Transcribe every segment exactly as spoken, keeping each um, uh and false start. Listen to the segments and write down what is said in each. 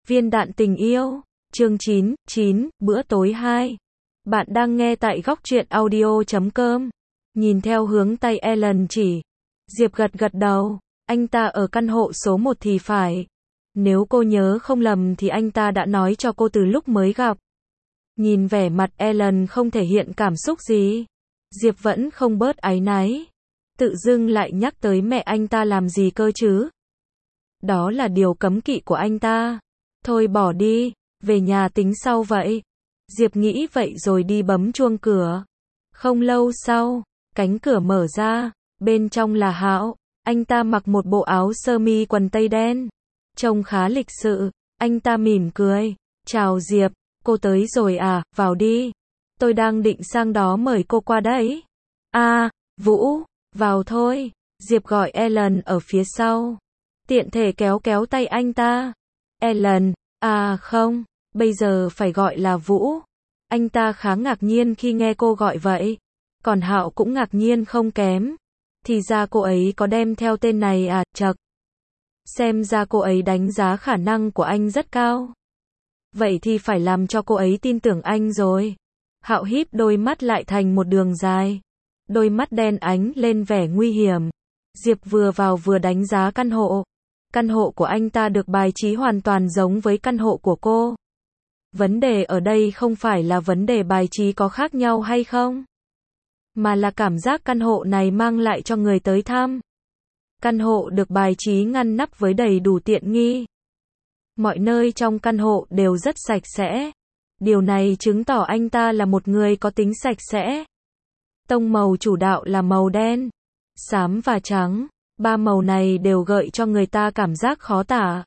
Viên đạn tình yêu, chương chín, chín, bữa tối hai. Bạn đang nghe tại góc truyện audio chấm com. Nhìn theo hướng tay Ellen chỉ, Diệp gật gật đầu, anh ta ở căn hộ số một thì phải. Nếu cô nhớ không lầm thì anh ta đã nói cho cô từ lúc mới gặp. Nhìn vẻ mặt Ellen không thể hiện cảm xúc gì, Diệp vẫn không bớt áy náy. Tự dưng lại nhắc tới mẹ anh ta làm gì cơ chứ? Đó là điều cấm kỵ của anh ta. Thôi bỏ đi, về nhà tính sau vậy. Diệp nghĩ vậy rồi đi bấm chuông cửa. Không lâu sau, cánh cửa mở ra, bên trong là Hạo. Anh ta mặc một bộ áo sơ mi quần tây đen, trông khá lịch sự. Anh ta mỉm cười, chào Diệp, cô tới rồi à, vào đi. Tôi đang định sang đó mời cô qua đấy. À, Vũ, vào thôi. Diệp gọi Ellen ở phía sau, tiện thể kéo kéo tay anh ta. Ellen, à không, bây giờ phải gọi là Vũ. Anh ta khá ngạc nhiên khi nghe cô gọi vậy. Còn Hạo cũng ngạc nhiên không kém. Thì ra cô ấy có đem theo tên này à, chậc. Xem ra cô ấy đánh giá khả năng của anh rất cao. Vậy thì phải làm cho cô ấy tin tưởng anh rồi. Hạo híp đôi mắt lại thành một đường dài. Đôi mắt đen ánh lên vẻ nguy hiểm. Diệp vừa vào vừa đánh giá căn hộ. Căn hộ của anh ta được bài trí hoàn toàn giống với căn hộ của cô. Vấn đề ở đây không phải là vấn đề bài trí có khác nhau hay không, mà là cảm giác căn hộ này mang lại cho người tới thăm. Căn hộ được bài trí ngăn nắp với đầy đủ tiện nghi. Mọi nơi trong căn hộ đều rất sạch sẽ. Điều này chứng tỏ anh ta là một người có tính sạch sẽ. Tông màu chủ đạo là màu đen, xám và trắng. Ba màu này đều gợi cho người ta cảm giác khó tả.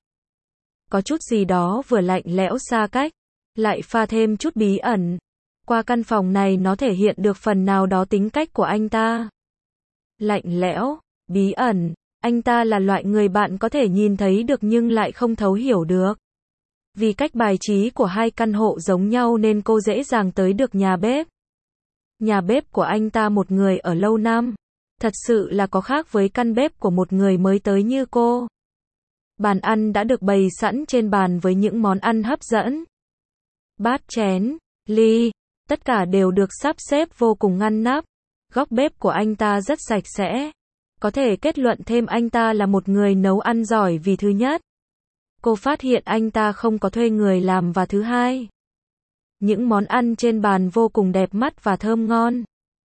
Có chút gì đó vừa lạnh lẽo xa cách, lại pha thêm chút bí ẩn. Qua căn phòng này nó thể hiện được phần nào đó tính cách của anh ta. Lạnh lẽo, bí ẩn. Anh ta là loại người bạn có thể nhìn thấy được nhưng lại không thấu hiểu được. Vì cách bài trí của hai căn hộ giống nhau nên cô dễ dàng tới được nhà bếp. Nhà bếp của anh ta một người ở lâu năm. Thật sự là có khác với căn bếp của một người mới tới như cô. Bàn ăn đã được bày sẵn trên bàn với những món ăn hấp dẫn. Bát chén, ly, tất cả đều được sắp xếp vô cùng ngăn nắp. Góc bếp của anh ta rất sạch sẽ. Có thể kết luận thêm anh ta là một người nấu ăn giỏi vì thứ nhất, cô phát hiện anh ta không có thuê người làm, và thứ hai, những món ăn trên bàn vô cùng đẹp mắt và thơm ngon.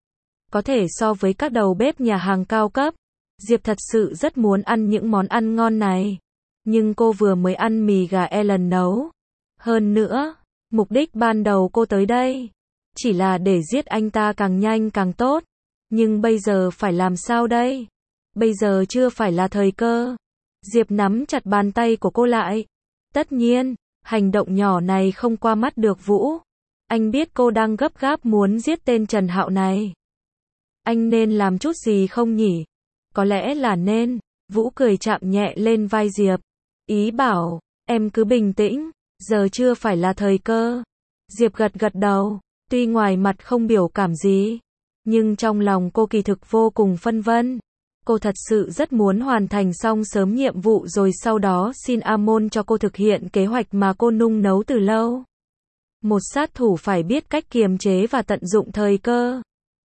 Có thể so với các đầu bếp nhà hàng cao cấp. Diệp thật sự rất muốn ăn những món ăn ngon này. Nhưng cô vừa mới ăn mì gà Ellen nấu. Hơn nữa, mục đích ban đầu cô tới đây chỉ là để giết anh ta càng nhanh càng tốt. Nhưng bây giờ phải làm sao đây? Bây giờ chưa phải là thời cơ. Diệp nắm chặt bàn tay của cô lại. Tất nhiên, hành động nhỏ này không qua mắt được Vũ. Anh biết cô đang gấp gáp muốn giết tên Trần Hạo này. Anh nên làm chút gì không nhỉ? Có lẽ là nên. Vũ cười chạm nhẹ lên vai Diệp. Ý bảo, em cứ bình tĩnh, giờ chưa phải là thời cơ. Diệp gật gật đầu, tuy ngoài mặt không biểu cảm gì, nhưng trong lòng cô kỳ thực vô cùng phân vân. Cô thật sự rất muốn hoàn thành xong sớm nhiệm vụ rồi sau đó xin Amon cho cô thực hiện kế hoạch mà cô nung nấu từ lâu. Một sát thủ phải biết cách kiềm chế và tận dụng thời cơ.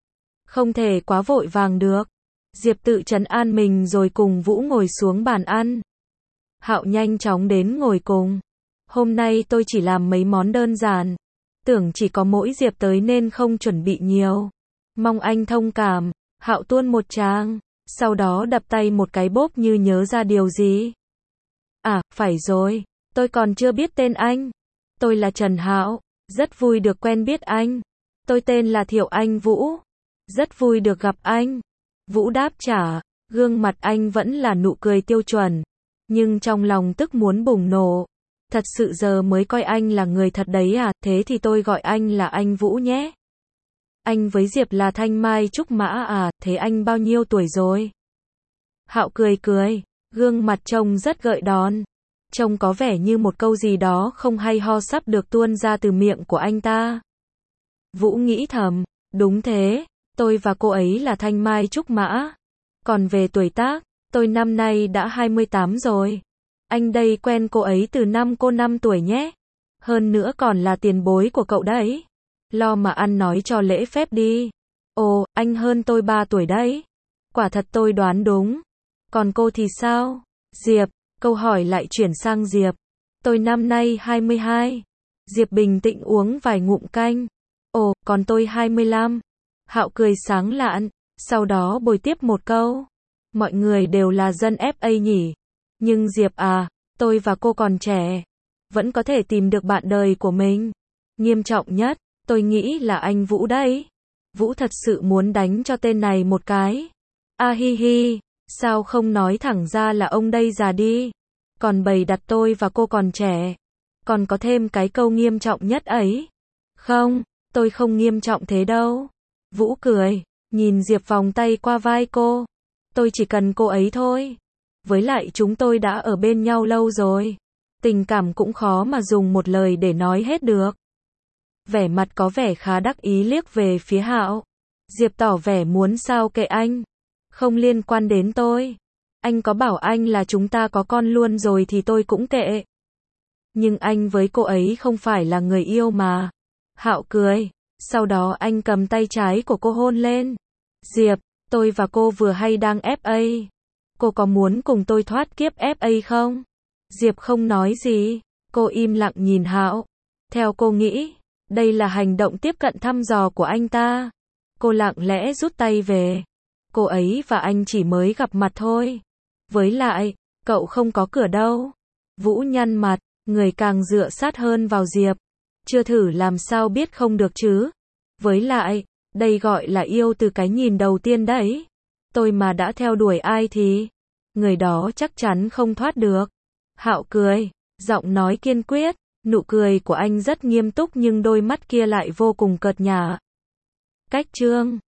Không thể quá vội vàng được. Diệp tự trấn an mình rồi cùng Vũ ngồi xuống bàn ăn. Hạo nhanh chóng đến ngồi cùng. Hôm nay tôi chỉ làm mấy món đơn giản. Tưởng chỉ có mỗi Diệp tới nên không chuẩn bị nhiều. Mong anh thông cảm. Hạo tuôn một tràng, sau đó đập tay một cái bốp như nhớ ra điều gì. À, phải rồi, tôi còn chưa biết tên anh. Tôi là Trần Hạo, rất vui được quen biết anh. Tôi tên là Thiệu Anh Vũ. Rất vui được gặp anh. Vũ đáp trả, gương mặt anh vẫn là nụ cười tiêu chuẩn. Nhưng trong lòng tức muốn bùng nổ. Thật sự giờ mới coi anh là người thật đấy à, thế thì tôi gọi anh là anh Vũ nhé. Anh với Diệp là Thanh Mai Trúc Mã à, thế anh bao nhiêu tuổi rồi? Hạo cười cười, gương mặt trông rất gợi đòn. Trông có vẻ như một câu gì đó không hay ho sắp được tuôn ra từ miệng của anh ta. Vũ nghĩ thầm, đúng thế, tôi và cô ấy là Thanh Mai Trúc Mã. Còn về tuổi tác, tôi năm nay đã hai mươi tám rồi. Anh đây quen cô ấy từ năm cô năm tuổi nhé. Hơn nữa còn là tiền bối của cậu đấy. Lo mà ăn nói cho lễ phép đi. Ồ, anh hơn tôi ba tuổi đấy. Quả thật tôi đoán đúng. Còn cô thì sao? Diệp, câu hỏi lại chuyển sang Diệp. Tôi năm nay hai mươi hai. Diệp bình tĩnh uống vài ngụm canh. Ồ, còn tôi hai mươi lăm. Hạo cười sáng lạn, sau đó bồi tiếp một câu. Mọi người đều là dân ép a nhỉ. Nhưng Diệp à, tôi và cô còn trẻ. Vẫn có thể tìm được bạn đời của mình. Nghiêm trọng nhất, tôi nghĩ là anh Vũ đấy. Vũ thật sự muốn đánh cho tên này một cái. A hi hi, sao không nói thẳng ra là ông đây già đi. Còn bày đặt tôi và cô còn trẻ. Còn có thêm cái câu nghiêm trọng nhất ấy. Không, tôi không nghiêm trọng thế đâu. Vũ cười, nhìn Diệp vòng tay qua vai cô. Tôi chỉ cần cô ấy thôi. Với lại chúng tôi đã ở bên nhau lâu rồi. Tình cảm cũng khó mà dùng một lời để nói hết được. Vẻ mặt có vẻ khá đắc ý liếc về phía Hạo. Diệp tỏ vẻ muốn sao kệ anh. Không liên quan đến tôi. Anh có bảo anh là chúng ta có con luôn rồi thì tôi cũng kệ. Nhưng anh với cô ấy không phải là người yêu mà. Hạo cười. Sau đó anh cầm tay trái của cô hôn lên. Diệp, tôi và cô vừa hay đang ép a. Cô có muốn cùng tôi thoát kiếp ép a không? Diệp không nói gì. Cô im lặng nhìn Hạo. Theo cô nghĩ, đây là hành động tiếp cận thăm dò của anh ta. Cô lặng lẽ rút tay về. Cô ấy và anh chỉ mới gặp mặt thôi. Với lại, cậu không có cửa đâu. Vũ nhăn mặt, người càng dựa sát hơn vào Diệp. Chưa thử làm sao biết không được chứ. Với lại, đây gọi là yêu từ cái nhìn đầu tiên đấy. Tôi mà đã theo đuổi ai thì người đó chắc chắn không thoát được. Hạo cười, giọng nói kiên quyết, nụ cười của anh rất nghiêm túc nhưng đôi mắt kia lại vô cùng cợt nhả. Cách chương